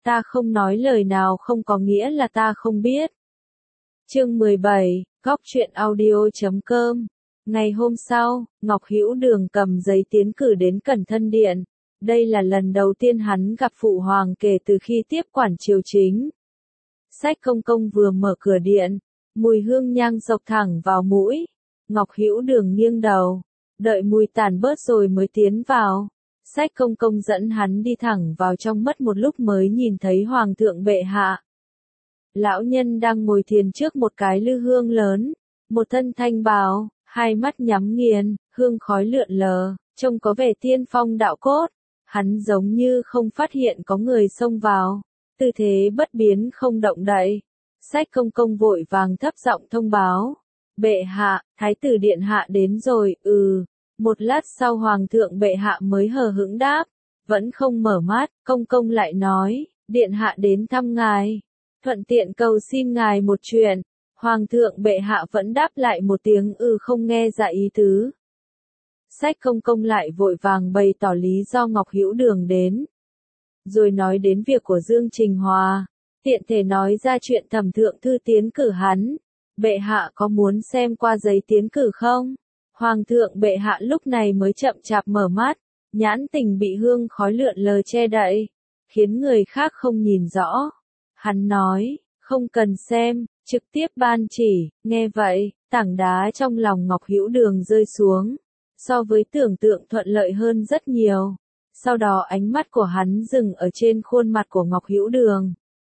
ta không nói lời nào không có nghĩa là ta không biết. Chương 17, Góc truyện audio.com. Ngày hôm sau, Ngọc Hữu Đường cầm giấy tiến cử đến Cẩn Thân Điện. Đây là lần đầu tiên hắn gặp Phụ Hoàng kể từ khi tiếp quản triều chính. Sách Công Công vừa mở cửa điện, mùi hương nhang dọc thẳng vào mũi. Ngọc Hữu Đường nghiêng đầu, đợi mùi tàn bớt rồi mới tiến vào. Sách Công Công dẫn hắn đi thẳng vào trong, mất một lúc mới nhìn thấy Hoàng thượng bệ hạ. Lão nhân đang ngồi thiền trước một cái lư hương lớn, một thân thanh bào, hai mắt nhắm nghiền, hương khói lượn lờ, trông có vẻ tiên phong đạo cốt. Hắn giống như không phát hiện có người xông vào, tư thế bất biến không động đậy. Sách Công Công vội vàng thấp giọng thông báo, bệ hạ, thái tử điện hạ đến rồi. Một lát sau Hoàng thượng bệ hạ mới hờ hững đáp, vẫn không mở mắt. Công Công lại nói, điện hạ đến thăm ngài, thuận tiện cầu xin ngài một chuyện. Hoàng thượng bệ hạ vẫn đáp lại một tiếng không nghe ra ý tứ. Sách Công Công lại vội vàng bày tỏ lý do Ngọc Hữu Đường đến, rồi nói đến việc của Dương Trình Hòa, tiện thể nói ra chuyện Thẩm thượng thư tiến cử hắn. Bệ hạ có muốn xem qua giấy tiến cử không? Hoàng thượng bệ hạ lúc này mới chậm chạp mở mắt, nhãn tình bị hương khói lượn lờ che đậy, khiến người khác không nhìn rõ. Hắn nói, không cần xem, trực tiếp ban chỉ. Nghe vậy, tảng đá trong lòng Ngọc Hữu Đường rơi xuống, so với tưởng tượng thuận lợi hơn rất nhiều. Sau đó ánh mắt của hắn dừng ở trên khuôn mặt của Ngọc Hữu Đường.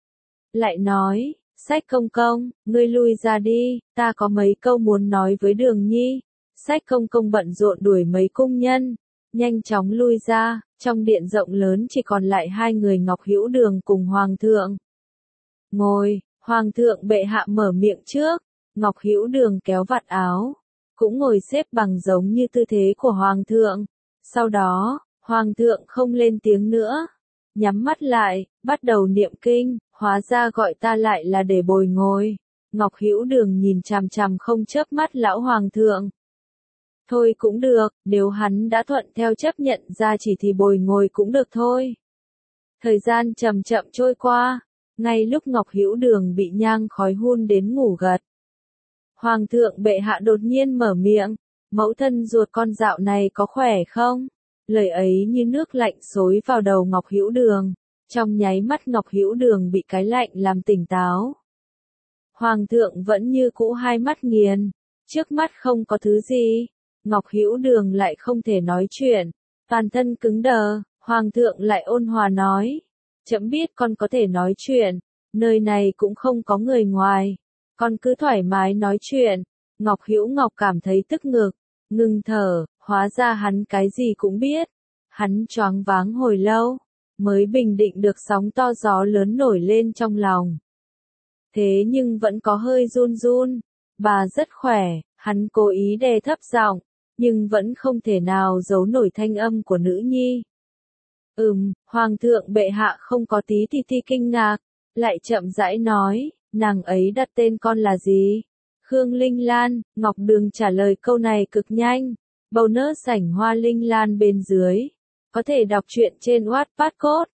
Lại nói, Sách Công Công, ngươi lui ra đi, ta có mấy câu muốn nói với Đường Nhi. Sách Công Công bận rộn đuổi mấy cung nhân, nhanh chóng lui ra. Trong điện rộng lớn chỉ còn lại hai người Ngọc Hữu Đường cùng Hoàng thượng. Ngồi, Hoàng thượng bệ hạ mở miệng trước. Ngọc Hữu Đường kéo vạt áo, cũng ngồi xếp bằng giống như tư thế của Hoàng thượng. Sau đó, Hoàng thượng không lên tiếng nữa, nhắm mắt lại, bắt đầu niệm kinh. Hóa ra gọi ta lại là để bồi ngồi. Ngọc Hữu Đường nhìn chằm chằm không chớp mắt lão Hoàng thượng. Thôi cũng được, nếu hắn đã thuận theo chấp nhận ra chỉ thì bồi ngồi cũng được thôi. Thời gian chậm chậm trôi qua, ngay lúc Ngọc Hữu Đường bị nhang khói hun đến ngủ gật, Hoàng thượng bệ hạ đột nhiên mở miệng, mẫu thân ruột con dạo này có khỏe không? Lời ấy như nước lạnh xối vào đầu Ngọc Hữu Đường, trong nháy mắt Ngọc Hữu Đường bị cái lạnh làm tỉnh táo. Hoàng thượng vẫn như cũ hai mắt nghiền, trước mắt không có thứ gì. Ngọc Hữu Đường lại không thể nói chuyện, toàn thân cứng đờ. Hoàng thượng lại ôn hòa nói, trẫm biết con có thể nói chuyện, nơi này cũng không có người ngoài, con cứ thoải mái nói chuyện. Ngọc Hữu Ngọc cảm thấy tức ngực, ngừng thở, hóa ra hắn cái gì cũng biết. Hắn choáng váng hồi lâu, mới bình định được sóng to gió lớn nổi lên trong lòng. Thế nhưng vẫn có hơi run run. Bà rất khỏe, hắn cố ý đè thấp giọng, nhưng vẫn không thể nào giấu nổi thanh âm của nữ nhi. Hoàng thượng bệ hạ không có tí kinh ngạc, lại chậm rãi nói, nàng ấy đặt tên con là gì? Khương Linh Lan. Ngọc Đường trả lời câu này cực nhanh, bầu nỡ sảnh hoa linh lan bên dưới. Có thể đọc truyện trên Wattpad code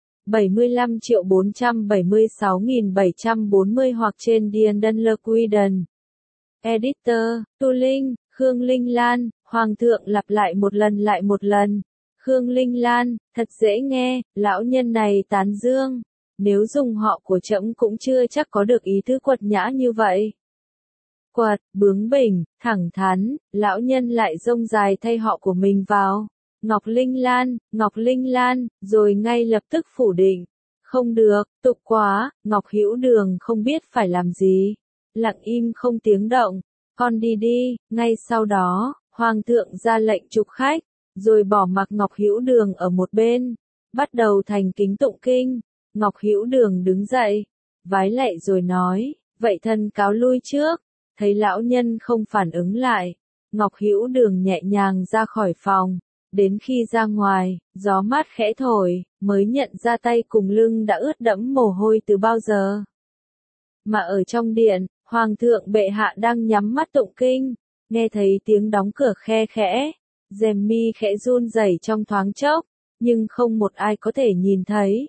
75.476.740 hoặc trên Diendon Lequiden. Editor, Tu Linh, Khương Linh Lan. Hoàng thượng lặp lại một lần lại một lần. Khương Linh Lan, thật dễ nghe. Lão nhân này tán dương, nếu dùng họ của trẫm cũng chưa chắc có được ý tứ quật nhã như vậy. Quật, bướng bỉnh, thẳng thắn. Lão nhân lại rông dài thay họ của mình vào. Ngọc Linh Lan, rồi ngay lập tức phủ định. Không được, tục quá. Ngọc Hữu Đường không biết phải làm gì, lặng im không tiếng động. Con đi đi. Ngay sau đó, Hoàng thượng ra lệnh trục khách, rồi bỏ mặc Ngọc Hữu Đường ở một bên, bắt đầu thành kính tụng kinh. Ngọc Hữu Đường đứng dậy, vái lạy rồi nói, vậy thần cáo lui trước. Thấy lão nhân không phản ứng lại, Ngọc Hữu Đường nhẹ nhàng ra khỏi phòng. Đến khi ra ngoài, gió mát khẽ thổi, mới nhận ra tay cùng lưng đã ướt đẫm mồ hôi từ bao giờ. Mà ở trong điện, Hoàng thượng bệ hạ đang nhắm mắt tụng kinh, nghe thấy tiếng đóng cửa khe khẽ, rèm mi khẽ run rẩy trong thoáng chốc, nhưng không một ai có thể nhìn thấy.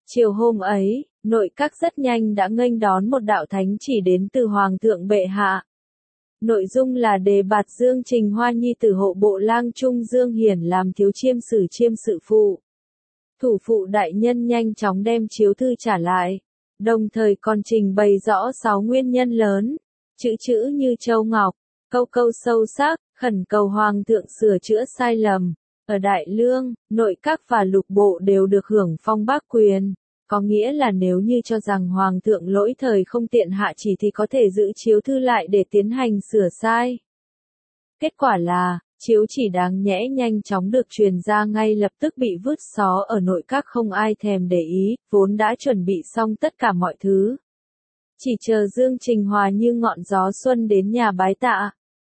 Chiều hôm ấy, nội các rất nhanh đã nghênh đón một đạo thánh chỉ đến từ Hoàng thượng bệ hạ. Nội dung là đề bạt Dương Trình Hoa Nhi từ hộ bộ lang trung Dương Hiển làm thiếu chiêm sự phụ. Thủ phụ đại nhân nhanh chóng đem chiếu thư trả lại, đồng thời còn trình bày rõ 6 nguyên nhân lớn, chữ chữ như châu ngọc, câu câu sâu sắc, khẩn cầu Hoàng thượng sửa chữa sai lầm. Ở Đại Lương, nội các và lục bộ đều được hưởng phong bác quyền, có nghĩa là nếu như cho rằng Hoàng thượng lỗi thời không tiện hạ chỉ thì có thể giữ chiếu thư lại để tiến hành sửa sai. Kết quả là, chiếu chỉ đáng nhẽ nhanh chóng được truyền ra ngay lập tức bị vứt xó ở nội các, không ai thèm để ý, vốn đã chuẩn bị xong tất cả mọi thứ. Chỉ chờ Dương Trình Hòa như ngọn gió xuân đến nhà bái tạ.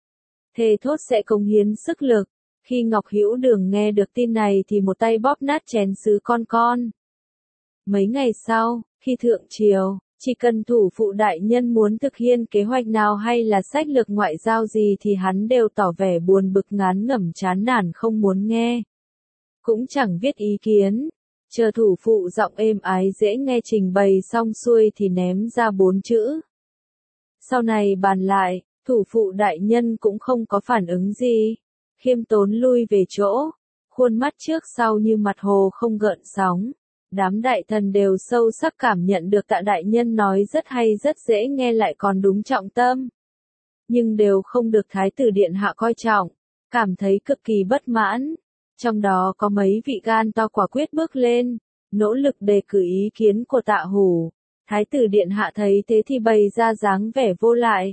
Thề thốt sẽ cống hiến sức lực. Khi Ngọc Hữu Đường nghe được tin này thì một tay bóp nát chén sứ con. Mấy ngày sau, khi thượng triều, chỉ cần thủ phụ đại nhân muốn thực hiện kế hoạch nào hay là sách lược ngoại giao gì thì hắn đều tỏ vẻ buồn bực ngán ngẩm chán nản không muốn nghe. Cũng chẳng viết ý kiến, chờ thủ phụ giọng êm ái dễ nghe trình bày xong xuôi thì ném ra 4 chữ. Sau này bàn lại, thủ phụ đại nhân cũng không có phản ứng gì. Khiêm tốn lui về chỗ, khuôn mắt trước sau như mặt hồ không gợn sóng. Đám đại thần đều sâu sắc cảm nhận được Tạ đại nhân nói rất hay rất dễ nghe lại còn đúng trọng tâm. Nhưng đều không được Thái tử Điện Hạ coi trọng, cảm thấy cực kỳ bất mãn. Trong đó có mấy vị gan to quả quyết bước lên, nỗ lực đề cử ý kiến của Tạ Hủ. Thái tử Điện Hạ thấy thế thì bày ra dáng vẻ vô lại.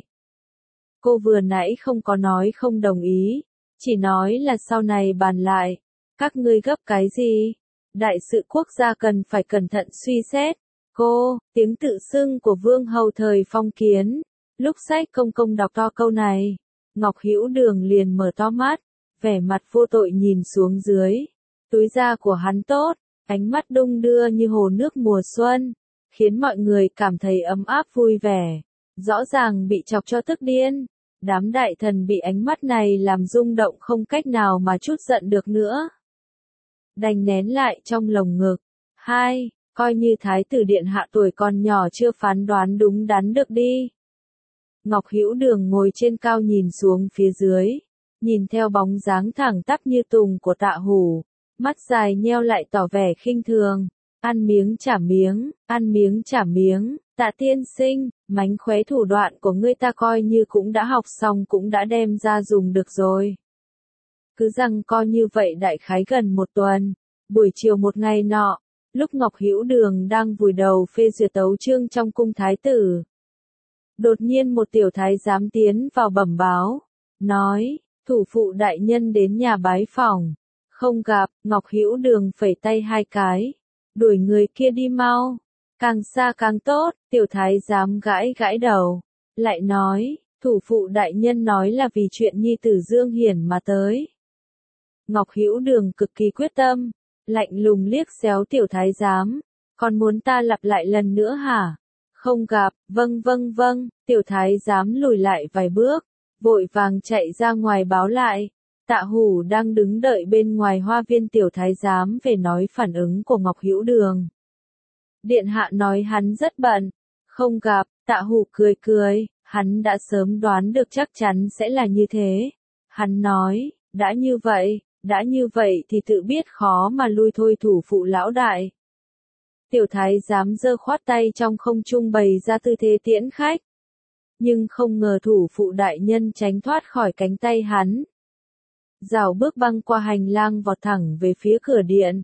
Cô vừa nãy không có nói không đồng ý, chỉ nói là sau này bàn lại. Các ngươi gấp cái gì? Đại sự quốc gia cần phải cẩn thận suy xét. Cô, tiếng tự xưng của Vương Hầu thời Phong Kiến. Lúc sách công công đọc to câu này, Ngọc Hữu Đường liền mở to mắt, vẻ mặt vô tội nhìn xuống dưới. Túi da của hắn tốt, ánh mắt đung đưa như hồ nước mùa xuân, khiến mọi người cảm thấy ấm áp vui vẻ. Rõ ràng bị chọc cho tức điên. Đám đại thần bị ánh mắt này làm rung động không cách nào mà trút giận được nữa. Đành nén lại trong lồng ngực. Coi như Thái tử Điện Hạ tuổi còn nhỏ chưa phán đoán đúng đắn được đi. Ngọc Hữu Đường ngồi trên cao nhìn xuống phía dưới, nhìn theo bóng dáng thẳng tắp như tùng của Tạ Hủ, mắt dài nheo lại tỏ vẻ khinh thường. Ăn miếng trả miếng, ăn miếng trả miếng, Tạ tiên sinh, mánh khóe thủ đoạn của ngươi ta coi như cũng đã học xong cũng đã đem ra dùng được rồi. Cứ rằng coi như vậy đại khái gần một tuần, buổi chiều một ngày nọ, lúc Ngọc Hữu Đường đang vùi đầu phê duyệt tấu chương trong cung thái tử. Đột nhiên một tiểu thái giám tiến vào bẩm báo, nói, thủ phụ đại nhân đến nhà bái phỏng, không gặp. Ngọc Hữu Đường phẩy tay hai cái, đuổi người kia đi mau, càng xa càng tốt. Tiểu thái giám gãi gãi đầu, lại nói, thủ phụ đại nhân nói là vì chuyện nhi tử Dương Hiển mà tới. Ngọc Hữu Đường cực kỳ quyết tâm, lạnh lùng liếc xéo tiểu thái giám, còn muốn ta lặp lại lần nữa hả? Không gặp. Vâng, tiểu thái giám lùi lại vài bước, vội vàng chạy ra ngoài báo lại. Tạ Hủ đang đứng đợi bên ngoài hoa viên, tiểu thái giám về nói phản ứng của Ngọc Hữu Đường. Điện hạ nói hắn rất bận, không gặp. Tạ Hủ cười, hắn đã sớm đoán được chắc chắn sẽ là như thế. Hắn nói, đã như vậy thì tự biết khó mà lui thôi thủ phụ lão đại. Tiểu thái giám giơ khoát tay trong không trung bày ra tư thế tiễn khách. Nhưng không ngờ thủ phụ đại nhân tránh thoát khỏi cánh tay hắn. Rảo bước băng qua hành lang vọt thẳng về phía cửa điện.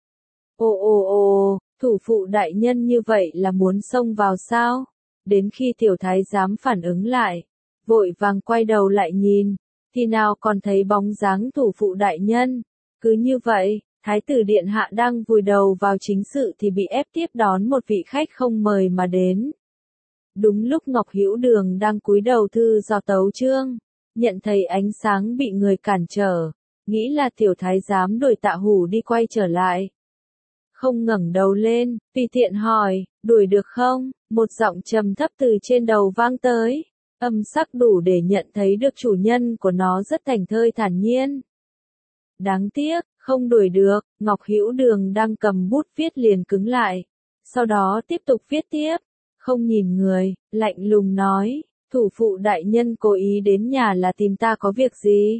Ồ, thủ phụ đại nhân như vậy là muốn xông vào sao? Đến khi tiểu thái giám phản ứng lại, vội vàng quay đầu lại nhìn, thì nào còn thấy bóng dáng thủ phụ đại nhân. Cứ như vậy, Thái tử Điện Hạ đang vùi đầu vào chính sự thì bị ép tiếp đón một vị khách không mời mà đến. Đúng lúc Ngọc Hữu Đường đang cúi đầu thư dò tấu chương, nhận thấy ánh sáng bị người cản trở, nghĩ là tiểu thái giám đuổi Tạ Hủ đi quay trở lại. Không ngẩng đầu lên, tùy tiện hỏi, đuổi được không? Một giọng trầm thấp từ trên đầu vang tới, âm sắc đủ để nhận thấy được chủ nhân của nó rất thảnh thơi thản nhiên. Đáng tiếc, không đuổi được. Ngọc Hữu Đường đang cầm bút viết liền cứng lại, Sau đó tiếp tục viết tiếp, không nhìn người, lạnh lùng nói, thủ phụ đại nhân cố ý đến nhà là tìm ta có việc gì?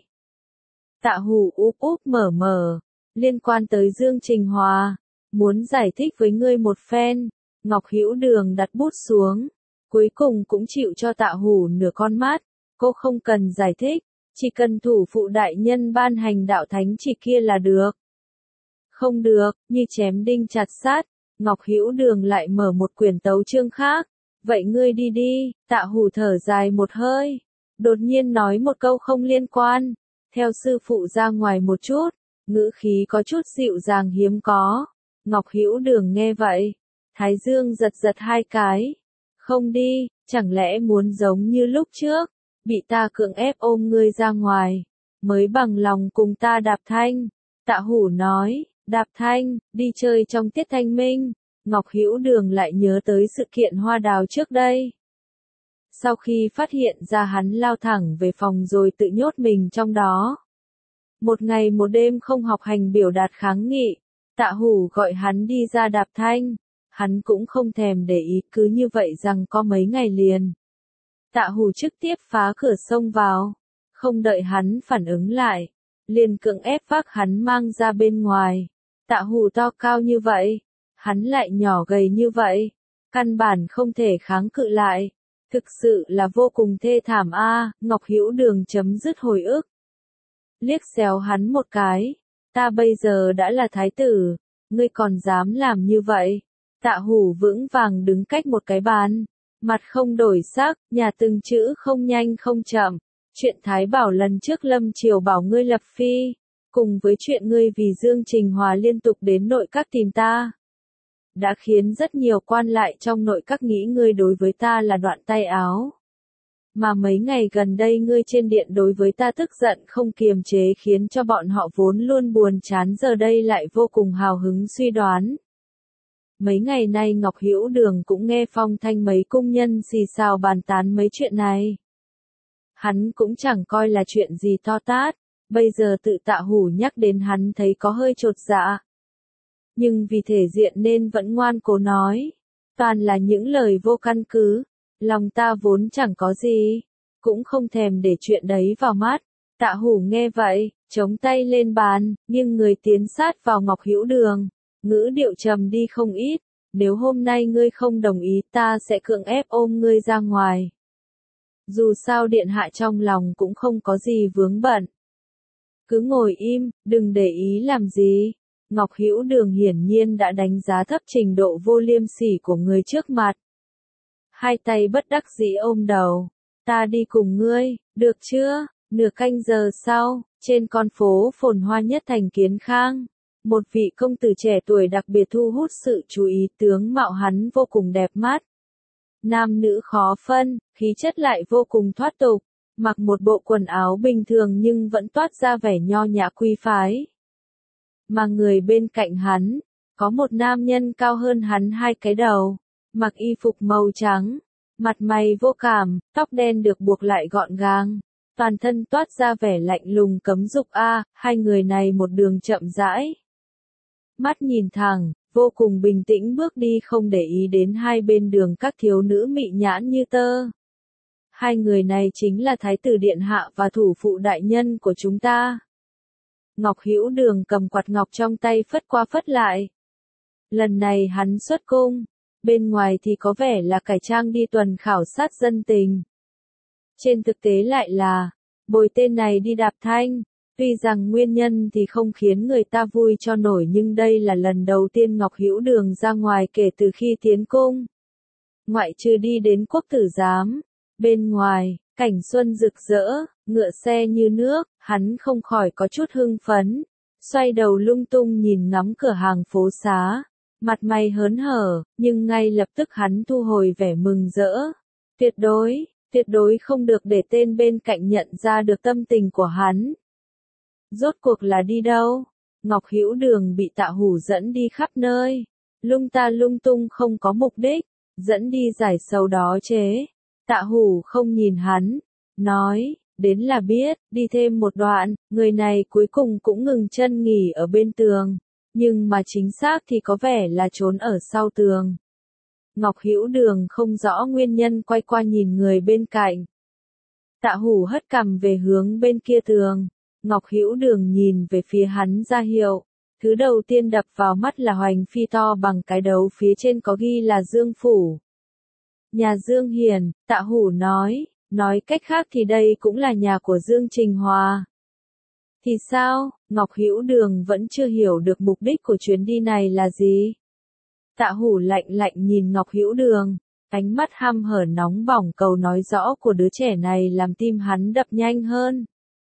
Tạ Hủ úp úp mở mở, liên quan tới Dương Trình Hòa, muốn giải thích với ngươi một phen. Ngọc Hữu Đường đặt bút xuống, cuối cùng cũng chịu cho Tạ Hủ nửa con mắt, cô không cần giải thích, chỉ cần thủ phụ đại nhân ban hành đạo thánh chỉ kia là được. Không được, như chém đinh chặt sắt, Ngọc Hữu Đường lại mở một quyển tấu chương khác, vậy ngươi đi đi. Tạ Hủ thở dài một hơi, đột nhiên nói một câu không liên quan, theo sư phụ ra ngoài một chút, ngữ khí có chút dịu dàng hiếm có. Ngọc Hữu Đường nghe vậy, thái dương giật giật hai cái, không đi, chẳng lẽ muốn giống như lúc trước, bị ta cưỡng ép ôm ngươi ra ngoài, mới bằng lòng cùng ta đạp thanh. Tạ Hủ nói, đạp thanh, đi chơi trong tiết thanh minh. Ngọc Hữu Đường lại nhớ tới sự kiện hoa đào trước đây. Sau khi phát hiện ra hắn lao thẳng về phòng rồi tự nhốt mình trong đó. Một ngày một đêm không học hành biểu đạt kháng nghị, Tạ Hủ gọi hắn đi ra đạp thanh, hắn cũng không thèm để ý, cứ như vậy rằng có mấy ngày liền. Tạ Hủ trực tiếp phá cửa xông vào, không đợi hắn phản ứng lại, liền cưỡng ép vác hắn mang ra bên ngoài. Tạ Hủ to cao như vậy, hắn lại nhỏ gầy như vậy, căn bản không thể kháng cự lại, thực sự là vô cùng thê thảm a. Ngọc Hữu Đường chấm dứt hồi ức, liếc xéo hắn một cái, ta bây giờ đã là thái tử, ngươi còn dám làm như vậy? Tạ Hủ vững vàng đứng cách một cái bàn, mặt không đổi sắc, nhà từng chữ không nhanh không chậm, chuyện Thái Bảo lần trước Lâm Triều bảo ngươi lập phi, cùng với chuyện ngươi vì Dương Trình Hòa liên tục đến nội các tìm ta, đã khiến rất nhiều quan lại trong nội các nghĩ ngươi đối với ta là đoạn tay áo. Mà mấy ngày gần đây ngươi trên điện đối với ta tức giận không kiềm chế khiến cho bọn họ vốn luôn buồn chán giờ đây lại vô cùng hào hứng suy đoán. Mấy ngày nay Ngọc Hữu Đường cũng nghe phong thanh mấy cung nhân xì xào bàn tán mấy chuyện này. Hắn cũng chẳng coi là chuyện gì to tát, bây giờ tự Tạ Hủ nhắc đến hắn thấy có hơi chột dạ. Nhưng vì thể diện nên vẫn ngoan cố nói, toàn là những lời vô căn cứ, lòng ta vốn chẳng có gì, cũng không thèm để chuyện đấy vào mắt. Tạ Hủ nghe vậy, chống tay lên bàn, nghiêng người tiến sát vào Ngọc Hữu Đường, ngữ điệu trầm đi không ít, nếu hôm nay ngươi không đồng ý ta sẽ cưỡng ép ôm ngươi ra ngoài. Dù sao điện hạ trong lòng cũng không có gì vướng bận. Cứ ngồi im, đừng để ý làm gì. Ngọc Hữu Đường hiển nhiên đã đánh giá thấp trình độ vô liêm sỉ của người trước mặt. Hai tay bất đắc dĩ ôm đầu. Ta đi cùng ngươi, được chưa? Nửa canh giờ sau, trên con phố phồn hoa nhất thành Kiến Khang, một vị công tử trẻ tuổi đặc biệt thu hút sự chú ý, tướng mạo hắn vô cùng đẹp mắt. Nam nữ khó phân, khí chất lại vô cùng thoát tục, mặc một bộ quần áo bình thường nhưng vẫn toát ra vẻ nho nhã quý phái. Mà người bên cạnh hắn, có một nam nhân cao hơn hắn hai cái đầu, mặc y phục màu trắng, mặt mày vô cảm, tóc đen được buộc lại gọn gàng, toàn thân toát ra vẻ lạnh lùng cấm dục a. Hai người này một đường chậm rãi, mắt nhìn thẳng, vô cùng bình tĩnh bước đi không để ý đến hai bên đường các thiếu nữ mị nhãn như tơ. Hai người này chính là Thái tử Điện Hạ và thủ phụ đại nhân của chúng ta. Ngọc Hữu Đường cầm quạt ngọc trong tay phất qua phất lại. Lần này hắn xuất cung, bên ngoài thì có vẻ là cải trang đi tuần khảo sát dân tình. Trên thực tế lại là, bồi tên này đi đạp thanh. Tuy rằng nguyên nhân thì không khiến người ta vui cho nổi nhưng đây là lần đầu tiên Ngọc Hữu Đường ra ngoài kể từ khi tiến cung. Ngoại trừ đi đến quốc tử giám, bên ngoài, cảnh xuân rực rỡ, ngựa xe như nước, hắn không khỏi có chút hưng phấn, xoay đầu lung tung nhìn ngắm cửa hàng phố xá, mặt mày hớn hở, nhưng ngay lập tức hắn thu hồi vẻ mừng rỡ. Tuyệt đối không được để tên bên cạnh nhận ra được tâm tình của hắn. Rốt cuộc là đi đâu? Ngọc Hữu Đường bị Tạ Hủ dẫn đi khắp nơi, lung ta lung tung không có mục đích, dẫn đi giải sầu đó chế. Tạ Hủ không nhìn hắn, nói, đến là biết, đi thêm một đoạn, người này cuối cùng cũng ngừng chân nghỉ ở bên tường, nhưng mà chính xác thì có vẻ là trốn ở sau tường. Ngọc Hữu Đường không rõ nguyên nhân quay qua nhìn người bên cạnh. Tạ Hủ hất cằm về hướng bên kia tường. Ngọc Hữu Đường nhìn về phía hắn ra hiệu. Thứ đầu tiên đập vào mắt là hoành phi to bằng cái đấu phía trên có ghi là Dương Phủ. Nhà Dương Hiền, Tạ Hủ nói cách khác thì đây cũng là nhà của Dương Trình Hòa. Thì sao, Ngọc Hữu Đường vẫn chưa hiểu được mục đích của chuyến đi này là gì. Tạ Hủ lạnh lạnh nhìn Ngọc Hữu Đường, ánh mắt hăm hở nóng bỏng câu nói rõ của đứa trẻ này làm tim hắn đập nhanh hơn.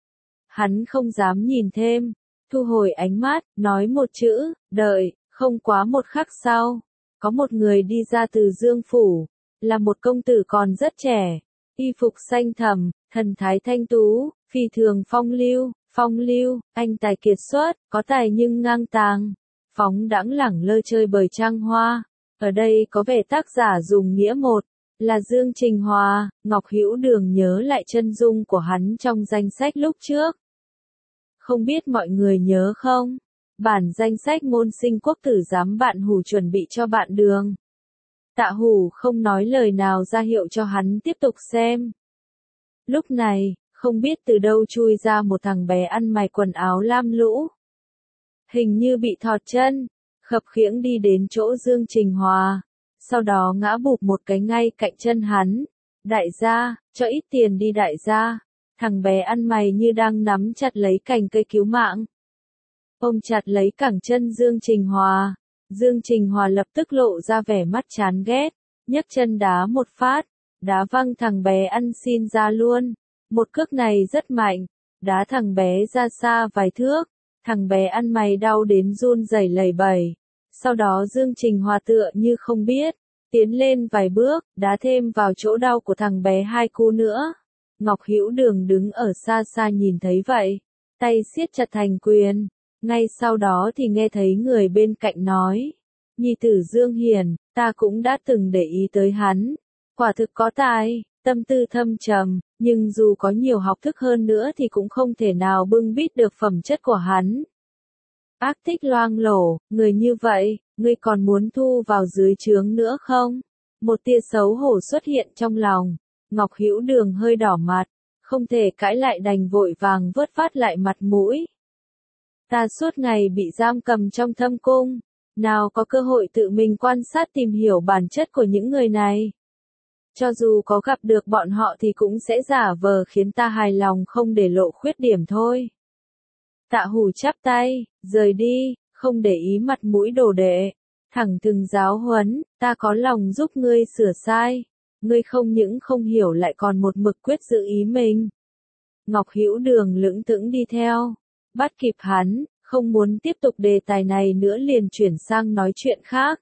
Hắn không dám nhìn thêm, thu hồi ánh mắt, nói một chữ, đợi, không quá một khắc sau. Có một người đi ra từ Dương Phủ, là một công tử còn rất trẻ, y phục xanh thẳm, thần thái thanh tú, phi thường phong lưu, anh tài kiệt xuất, có tài nhưng ngang tàng, phóng đãng lẳng lơ chơi bời trăng hoa. Ở đây có vẻ tác giả dùng nghĩa một, là Dương Trình Hòa. Ngọc Hữu Đường nhớ lại chân dung của hắn trong danh sách lúc trước. Không biết mọi người nhớ không? Bản danh sách môn sinh quốc tử giám bạn Hủ chuẩn bị cho bạn Đường. Tạ Hủ không nói lời nào ra hiệu cho hắn tiếp tục xem. Lúc này, không biết từ đâu chui ra một thằng bé ăn mày quần áo lam lũ. Hình như bị thọt chân, khập khiễng đi đến chỗ Dương Trình Hòa, sau đó ngã bụp một cái ngay cạnh chân hắn. Đại gia, cho ít tiền đi đại gia. Thằng bé ăn mày như đang nắm chặt lấy cành cây cứu mạng. Ôm chặt lấy cẳng chân Dương Trình Hòa. Dương Trình Hòa lập tức lộ ra vẻ mắt chán ghét, nhấc chân đá một phát, đá văng thằng bé ăn xin ra luôn. Một cước này rất mạnh, đá thằng bé ra xa vài thước, thằng bé ăn mày đau đến run rẩy lẩy bẩy. Sau đó Dương Trình Hòa tựa như không biết, tiến lên vài bước, đá thêm vào chỗ đau của thằng bé hai cú nữa. Ngọc Hữu Đường đứng ở xa xa nhìn thấy vậy, tay siết chặt thành quyền. Ngay sau đó thì nghe thấy người bên cạnh nói, nhi tử Dương Hiền, ta cũng đã từng để ý tới hắn, quả thực có tài, tâm tư thâm trầm, nhưng dù có nhiều học thức hơn nữa thì cũng không thể nào bưng bít được phẩm chất của hắn. Ác tích loang lổ, người như vậy, ngươi còn muốn thu vào dưới trướng nữa không? Một tia xấu hổ xuất hiện trong lòng, Ngọc Hữu Đường hơi đỏ mặt, không thể cãi lại đành vội vàng vớt vát lại mặt mũi. Ta suốt ngày bị giam cầm trong thâm cung, nào có cơ hội tự mình quan sát tìm hiểu bản chất của những người này. Cho dù có gặp được bọn họ thì cũng sẽ giả vờ khiến ta hài lòng không để lộ khuyết điểm thôi. Tạ Hủ chắp tay, rời đi, không để ý mặt mũi đồ đệ, thẳng thừng giáo huấn, ta có lòng giúp ngươi sửa sai, ngươi không những không hiểu lại còn một mực quyết giữ ý mình. Ngọc Hữu Đường lững thững đi theo, bắt kịp hắn, không muốn tiếp tục đề tài này nữa liền chuyển sang nói chuyện khác.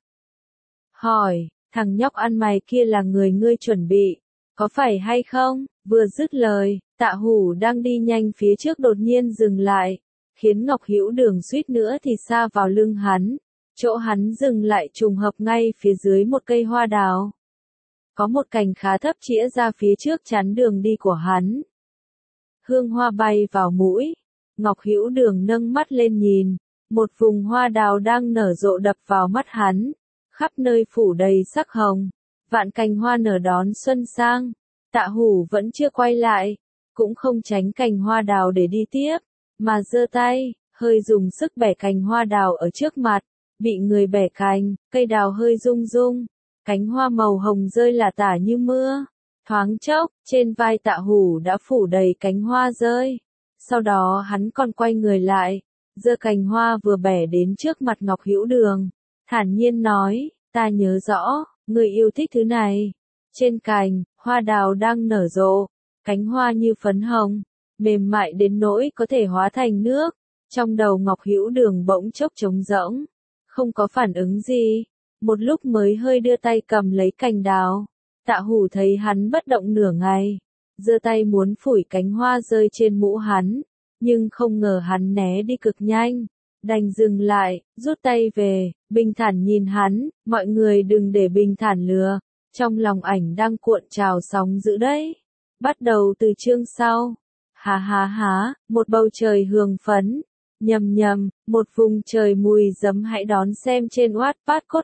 Hỏi, thằng nhóc ăn mày kia là người ngươi chuẩn bị, có phải hay không? Vừa dứt lời, Tạ Hủ đang đi nhanh phía trước đột nhiên dừng lại, khiến Ngọc Hữu Đường suýt nữa thì sa vào lưng hắn. Chỗ hắn dừng lại trùng hợp ngay phía dưới một cây hoa đào. Có một cành khá thấp chĩa ra phía trước chắn đường đi của hắn. Hương hoa bay vào mũi. Ngọc Hữu Đường nâng mắt lên nhìn, một vùng hoa đào đang nở rộ đập vào mắt hắn, khắp nơi phủ đầy sắc hồng, vạn cành hoa nở đón xuân sang. Tạ Hủ vẫn chưa quay lại, cũng không tránh cành hoa đào để đi tiếp, mà giơ tay, hơi dùng sức bẻ cành hoa đào ở trước mặt, bị người bẻ cành, cây đào hơi rung rung, cánh hoa màu hồng rơi lả tả như mưa. Thoáng chốc, trên vai Tạ Hủ đã phủ đầy cánh hoa rơi. Sau đó hắn còn quay người lại, giơ cành hoa vừa bẻ đến trước mặt Ngọc Hữu Đường, thản nhiên nói, ta nhớ rõ, người yêu thích thứ này. Trên cành, hoa đào đang nở rộ, cánh hoa như phấn hồng, mềm mại đến nỗi có thể hóa thành nước. Trong đầu Ngọc Hữu Đường bỗng chốc trống rỗng, không có phản ứng gì, một lúc mới hơi đưa tay cầm lấy cành đào. Tạ Hủ thấy hắn bất động nửa ngày, giơ tay muốn phủi cánh hoa rơi trên mũ hắn, nhưng không ngờ hắn né đi cực nhanh, đành dừng lại, rút tay về, bình thản nhìn hắn, mọi người đừng để bình thản lừa, trong lòng ảnh đang cuộn trào sóng dữ đấy. Bắt đầu từ chương sau. Há, một bầu trời hương phấn, Nhầm, một vùng trời mùi giấm hãy đón xem trên Wattpad code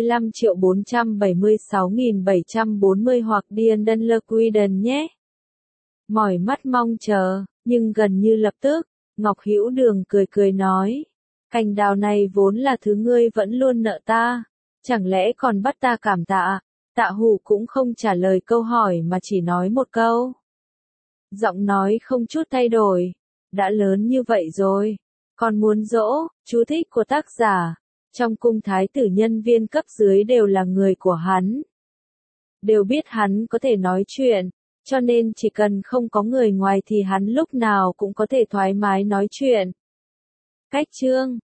75.476.740 hoặc Dean Dunlequiden nhé. Mỏi mắt mong chờ, nhưng gần như lập tức, Ngọc Hữu Đường cười nói. Cành đào này vốn là thứ ngươi vẫn luôn nợ ta, chẳng lẽ còn bắt ta cảm tạ? Tạ Hủ cũng không trả lời câu hỏi mà chỉ nói một câu. Giọng nói không chút thay đổi, đã lớn như vậy rồi, còn muốn dỗ. Chú thích của tác giả, trong cung thái tử nhân viên cấp dưới đều là người của hắn. Đều biết hắn có thể nói chuyện, cho nên chỉ cần không có người ngoài thì hắn lúc nào cũng có thể thoải mái nói chuyện. Cách chương